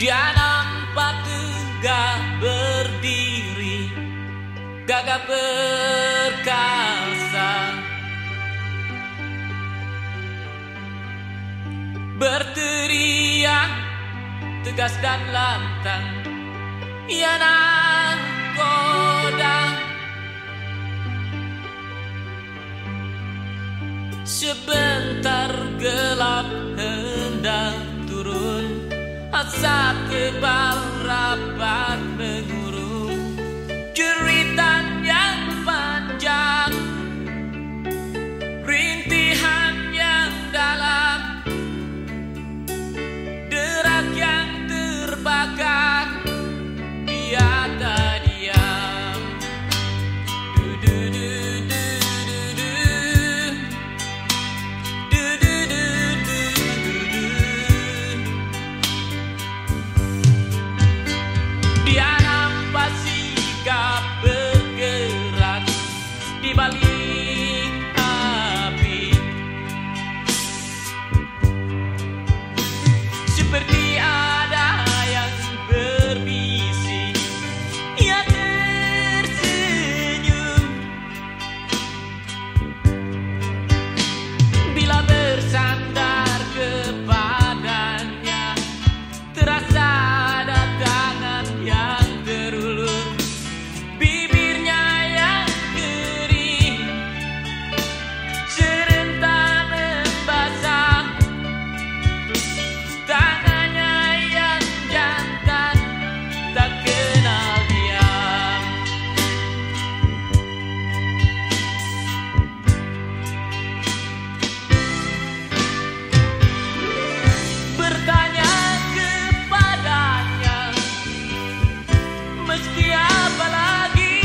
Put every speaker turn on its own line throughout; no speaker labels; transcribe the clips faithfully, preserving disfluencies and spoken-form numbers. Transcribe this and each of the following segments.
Dia nampak tegak berdiri, gagah perkasa, berteriak tegas dan lantang, ia nahkoda. Sebentar gelap hendak turun, asap tebal rapat mengurung, jeritan yang panjang, rintihan yang dalam, derak yang terbakar, dia tak diam. Dia nampak sikap bergerak di balik api, seperti ada yang berbisik. Ia tersenyum bila bersandar kepadanya, terasa ada tangan yang terulur, bibirnya yang kering serentak membasah, tangannya yang jantan tak kenal diam. Bertanya kepadanya, mesti apa lagi?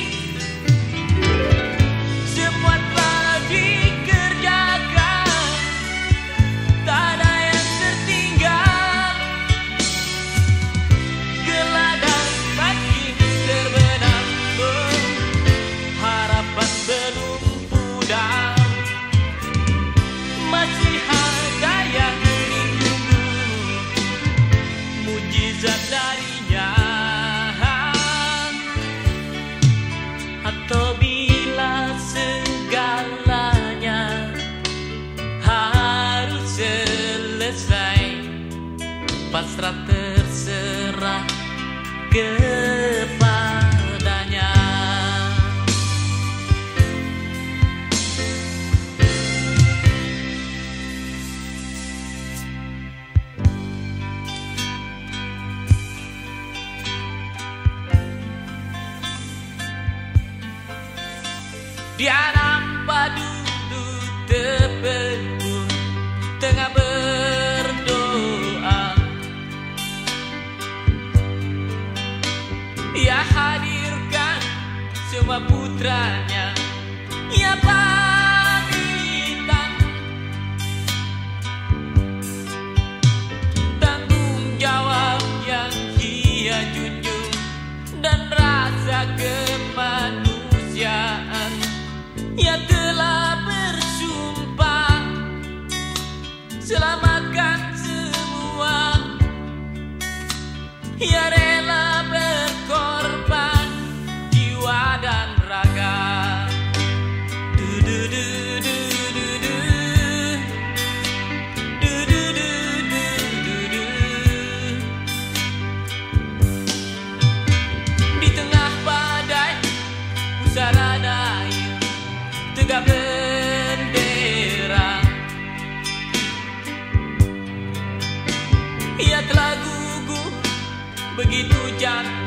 Semua telah dikerjakan, tak ada yang tertinggal. Gelagat makin terbenam, harapan belum pudar, masih ada yang ditunggu, mujizat darinya. Atau bila segalanya harus selesai, pasrah terserah kepadanya. Dia nampak duduk terpegun tengah berdoa. Ia hadirkan semua putranya, ia pamitan, tanggung jawab yang ia junjung, dan rasa kemanusiaan. Ia telah bersumpah selamatkan semua, ia rela berkorban jiwa dan raga. Di tengah badai pusara daya, tegak bendera, ia telah gugur begitu jantan.